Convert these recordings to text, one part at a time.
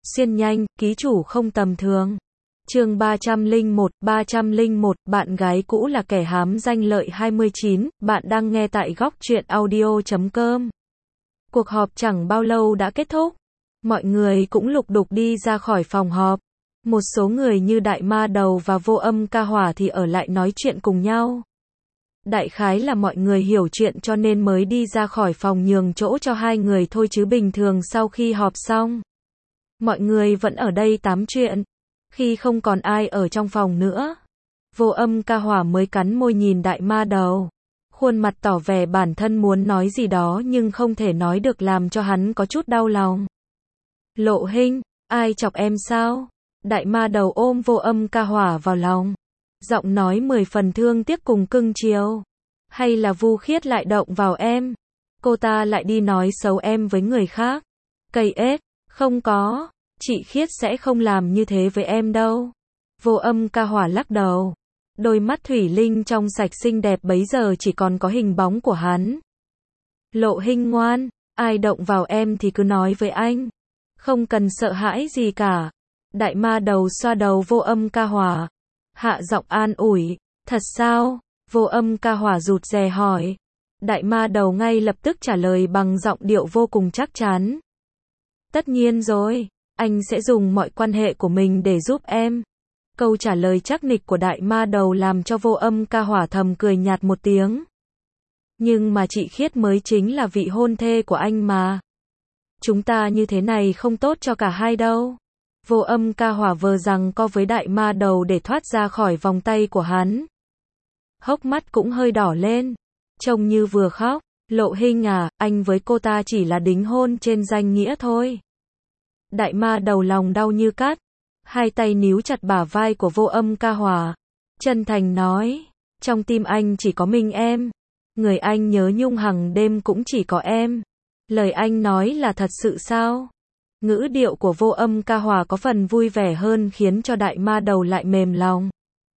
xuyên nhanh, ký chủ không tầm thường. Chương 301, bạn gái cũ là kẻ hám danh lợi 29, bạn đang nghe tại góc truyện audio.com. Cuộc họp chẳng bao lâu đã kết thúc. Mọi người cũng lục đục đi ra khỏi phòng họp. Một số người như Đại Ma Đầu và Vô Âm Ca Hỏa thì ở lại nói chuyện cùng nhau. Đại khái là mọi người hiểu chuyện cho nên mới đi ra khỏi phòng nhường chỗ cho hai người thôi, chứ bình thường sau khi họp xong, mọi người vẫn ở đây tám chuyện. Khi không còn ai ở trong phòng nữa, Vô Âm Ca Hỏa mới cắn môi nhìn Đại Ma Đầu, khuôn mặt tỏ vẻ bản thân muốn nói gì đó nhưng không thể nói được, làm cho hắn có chút đau lòng. Lộ Hinh, ai chọc em sao? Đại Ma Đầu ôm Vô Âm Ca Hỏa vào lòng, giọng nói 10 phần thương tiếc cùng cưng chiều. Hay là Vu Khiết lại động vào em? Cô ta lại đi nói xấu em với người khác? Cây ếch, không có, chị Khiết sẽ không làm như thế với em đâu. Vô Âm Ca Hỏa lắc đầu. Đôi mắt thủy linh trong sạch xinh đẹp bấy giờ chỉ còn có hình bóng của hắn. Lộ Hinh ngoan, ai động vào em thì cứ nói với anh. Không cần sợ hãi gì cả. Đại Ma Đầu xoa đầu Vô Âm Ca Hỏa, hạ giọng an ủi. Thật sao? Vô Âm Ca Hỏa rụt rè hỏi. Đại Ma Đầu ngay lập tức trả lời bằng giọng điệu vô cùng chắc chắn. Tất nhiên rồi, anh sẽ dùng mọi quan hệ của mình để giúp em. Câu trả lời chắc nịch của Đại Ma Đầu làm cho Vô Âm Ca Hỏa thầm cười nhạt một tiếng. Nhưng mà chị Khiết mới chính là vị hôn thê của anh mà. Chúng ta như thế này không tốt cho cả hai đâu. Vô Âm Ca Hỏa vờ giằng co với Đại Ma Đầu để thoát ra khỏi vòng tay của hắn. Hốc mắt cũng hơi đỏ lên, trông như vừa khóc. Lộ Hinh à, anh với cô ta chỉ là đính hôn trên danh nghĩa thôi. Đại Ma Đầu lòng đau như cắt, hai tay níu chặt bả vai của Vô Âm Ca Hỏa, chân thành nói, trong tim anh chỉ có mình em, người anh nhớ nhung hằng đêm cũng chỉ có em. Lời anh nói là thật sự sao? Ngữ điệu của Vô Âm Ca Hỏa có phần vui vẻ hơn khiến cho Đại Ma Đầu lại mềm lòng.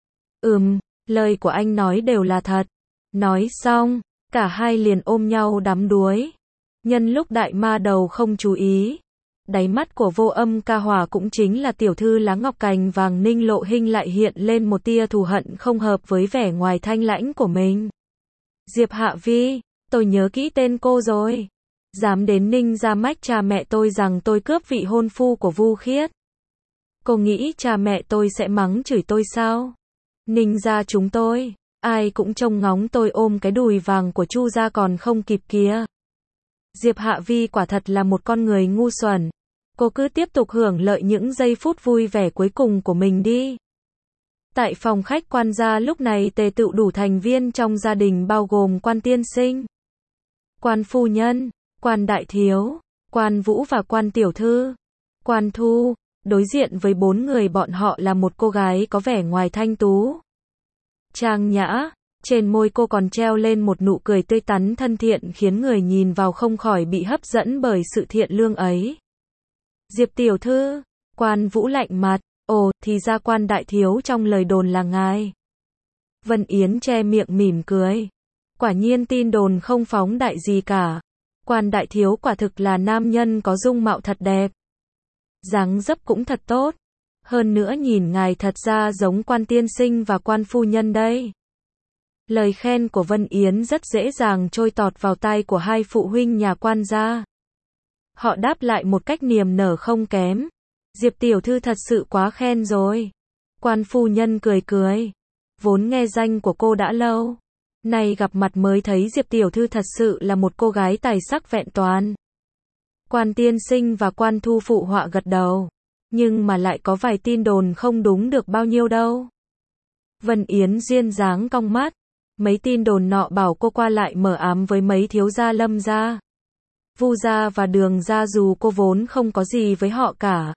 Lời của anh nói đều là thật. Nói xong, cả hai liền ôm nhau đắm đuối. Nhân lúc Đại Ma Đầu không chú ý, đáy mắt của Vô Âm Ca Hỏa cũng chính là tiểu thư lá ngọc cành vàng Ninh Lộ Hinh lại hiện lên một tia thù hận không hợp với vẻ ngoài thanh lãnh của mình. Diệp Hạ Vi, tôi nhớ kỹ tên cô rồi. Dám đến Ninh gia mách cha mẹ tôi rằng tôi cướp vị hôn phu của Vu Khiết. Cô nghĩ cha mẹ tôi sẽ mắng chửi tôi sao? Ninh gia chúng tôi, ai cũng trông ngóng tôi ôm cái đùi vàng của Chu gia còn không kịp kìa. Diệp Hạ Vi quả thật là một con người ngu xuẩn. Cô cứ tiếp tục hưởng lợi những giây phút vui vẻ cuối cùng của mình đi. Tại phòng khách quan gia lúc này tề tựu đủ thành viên trong gia đình bao gồm Quan tiên sinh, Quan phu nhân, Quan đại thiếu, Quan Vũ và Quan tiểu thư. Quan Thu, đối diện với bốn người bọn họ là một cô gái có vẻ ngoài thanh tú, trang nhã, trên môi cô còn treo lên một nụ cười tươi tắn thân thiện khiến người nhìn vào không khỏi bị hấp dẫn bởi sự thiện lương ấy. Diệp tiểu thư, Quan Vũ lạnh mặt, ồ, thì ra Quan đại thiếu trong lời đồn là ngài. Vân Yến che miệng mỉm cười. Quả nhiên tin đồn không phóng đại gì cả. Quan đại thiếu quả thực là nam nhân có dung mạo thật đẹp. Dáng dấp cũng thật tốt. Hơn nữa nhìn ngài thật ra giống Quan tiên sinh và Quan phu nhân đây. Lời khen của Vân Yến rất dễ dàng trôi tọt vào tai của hai phụ huynh nhà Quan gia. Họ đáp lại một cách niềm nở không kém. Diệp tiểu thư thật sự quá khen rồi. Quan phu nhân cười cười. Vốn nghe danh của cô đã lâu, nay gặp mặt mới thấy Diệp tiểu thư thật sự là một cô gái tài sắc vẹn toàn. Quan tiên sinh và Quan Thu phụ họa gật đầu. Nhưng mà lại có vài tin đồn không đúng được bao nhiêu đâu. Vân Yến duyên dáng cong mắt. Mấy tin đồn nọ bảo cô qua lại mờ ám với mấy thiếu gia Lâm gia, Vu gia và Đường gia dù cô vốn không có gì với họ cả.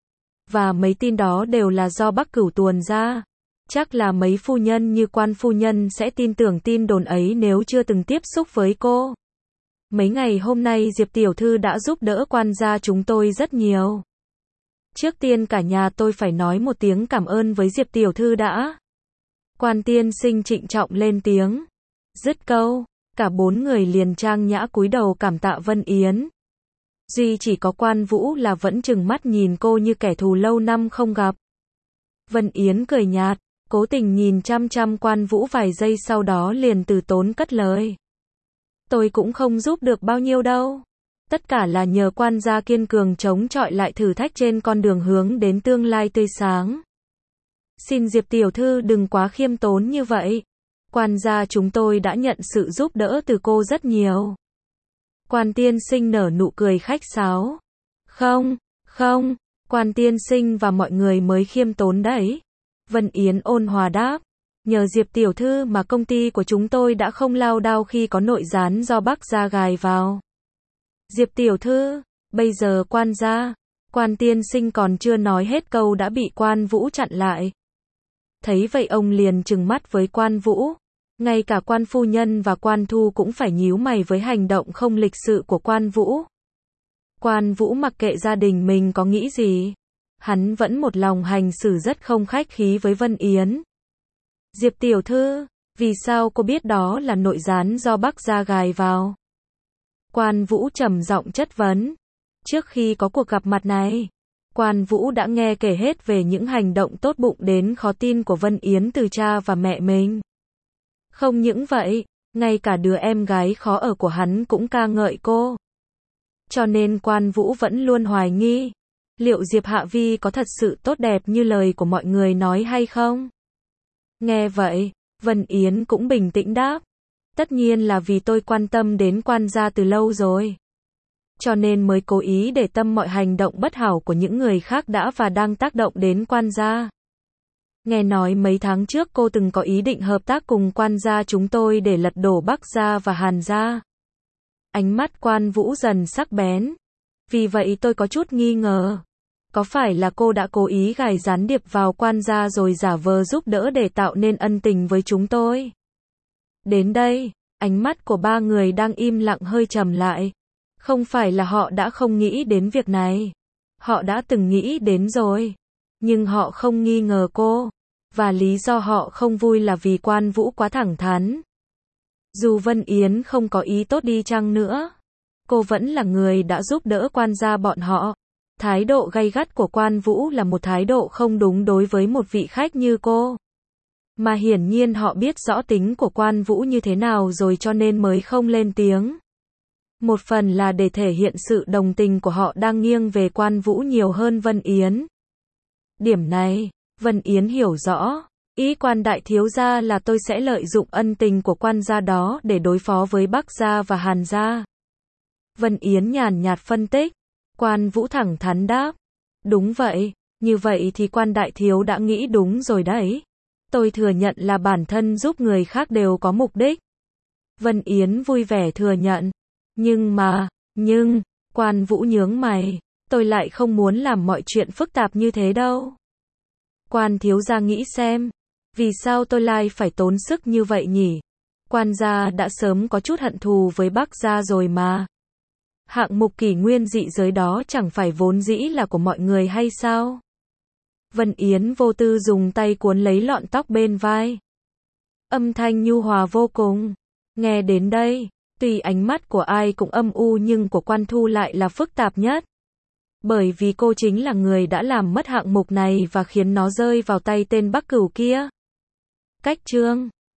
Và mấy tin đó đều là do Bắc Cửu tuồn ra. Chắc là mấy phu nhân như Quan phu nhân sẽ tin tưởng tin đồn ấy nếu chưa từng tiếp xúc với cô. Mấy ngày hôm nay Diệp tiểu thư đã giúp đỡ Quan gia chúng tôi rất nhiều. Trước tiên cả nhà tôi phải nói một tiếng cảm ơn với Diệp tiểu thư đã. Quan tiên sinh trịnh trọng lên tiếng. Dứt câu, cả bốn người liền trang nhã cúi đầu cảm tạ Vân Yến. Duy chỉ có Quan Vũ là vẫn trừng mắt nhìn cô như kẻ thù lâu năm không gặp. Vân Yến cười nhạt, cố tình nhìn chăm chăm Quan Vũ vài giây sau đó liền từ tốn cất lời. Tôi cũng không giúp được bao nhiêu đâu. Tất cả là nhờ Quan gia kiên cường chống chọi lại thử thách trên con đường hướng đến tương lai tươi sáng. Xin Diệp tiểu thư đừng quá khiêm tốn như vậy. Quan gia chúng tôi đã nhận sự giúp đỡ từ cô rất nhiều. Quan tiên sinh nở nụ cười khách sáo. Không, không, Quan tiên sinh và mọi người mới khiêm tốn đấy. Vân Yến ôn hòa đáp. Nhờ Diệp tiểu thư mà công ty của chúng tôi đã không lao đao khi có nội gián do Bắc gia gài vào. Diệp tiểu thư, bây giờ Quan gia, Quan tiên sinh còn chưa nói hết câu đã bị Quan Vũ chặn lại. Thấy vậy ông liền trừng mắt với Quan Vũ. Ngay cả Quan phu nhân và Quan Thu cũng phải nhíu mày với hành động không lịch sự của Quan Vũ. Quan Vũ mặc kệ gia đình mình có nghĩ gì. Hắn vẫn một lòng hành xử rất không khách khí với Vân Yến. Diệp tiểu thư, vì sao cô biết đó là nội gián do Bắc gia gài vào? Quan Vũ trầm giọng chất vấn. Trước khi có cuộc gặp mặt này, Quan Vũ đã nghe kể hết về những hành động tốt bụng đến khó tin của Vân Yến từ cha và mẹ mình. Không những vậy, ngay cả đứa em gái khó ở của hắn cũng ca ngợi cô. Cho nên Quan Vũ vẫn luôn hoài nghi, liệu Diệp Hạ Vi có thật sự tốt đẹp như lời của mọi người nói hay không? Nghe vậy, Vân Yến cũng bình tĩnh đáp. Tất nhiên là vì tôi quan tâm đến Quan gia từ lâu rồi. Cho nên mới cố ý để tâm mọi hành động bất hảo của những người khác đã và đang tác động đến Quan gia. Nghe nói mấy tháng trước cô từng có ý định hợp tác cùng Quan gia chúng tôi để lật đổ Bắc gia và Hàn gia. Ánh mắt Quan Vũ dần sắc bén. Vì vậy tôi có chút nghi ngờ. Có phải là cô đã cố ý gài gián điệp vào Quan gia rồi giả vờ giúp đỡ để tạo nên ân tình với chúng tôi? Đến đây, ánh mắt của ba người đang im lặng hơi trầm lại. Không phải là họ đã không nghĩ đến việc này. Họ đã từng nghĩ đến rồi. Nhưng họ không nghi ngờ cô. Và lý do họ không vui là vì Quan Vũ quá thẳng thắn. Dù Vân Yến không có ý tốt đi chăng nữa, cô vẫn là người đã giúp đỡ Quan gia bọn họ. Thái độ gay gắt của Quan Vũ là một thái độ không đúng đối với một vị khách như cô. Mà hiển nhiên họ biết rõ tính của Quan Vũ như thế nào rồi cho nên mới không lên tiếng. Một phần là để thể hiện sự đồng tình của họ đang nghiêng về Quan Vũ nhiều hơn Vân Yến. Điểm này, Vân Yến hiểu rõ. Ý Quan đại thiếu gia là tôi sẽ lợi dụng ân tình của Quan gia đó để đối phó với Bắc gia và Hàn gia. Vân Yến nhàn nhạt phân tích. Quan Vũ thẳng thắn đáp. Đúng vậy, như vậy thì Quan đại thiếu đã nghĩ đúng rồi đấy. Tôi thừa nhận là bản thân giúp người khác đều có mục đích. Vân Yến vui vẻ thừa nhận. Nhưng, Quan Vũ nhướng mày. Tôi lại không muốn làm mọi chuyện phức tạp như thế đâu. Quan thiếu gia nghĩ xem. Vì sao tôi lại phải tốn sức như vậy nhỉ? Quan gia đã sớm có chút hận thù với Bắc gia rồi mà. Hạng mục kỷ nguyên dị giới đó chẳng phải vốn dĩ là của mọi người hay sao? Vân Yến vô tư dùng tay cuốn lấy lọn tóc bên vai. Âm thanh nhu hòa vô cùng. Nghe đến đây, tuy ánh mắt của ai cũng âm u nhưng của Quan Thu lại là phức tạp nhất. Bởi vì cô chính là người đã làm mất hạng mục này và khiến nó rơi vào tay tên Bắc Cửu kia. Cách chương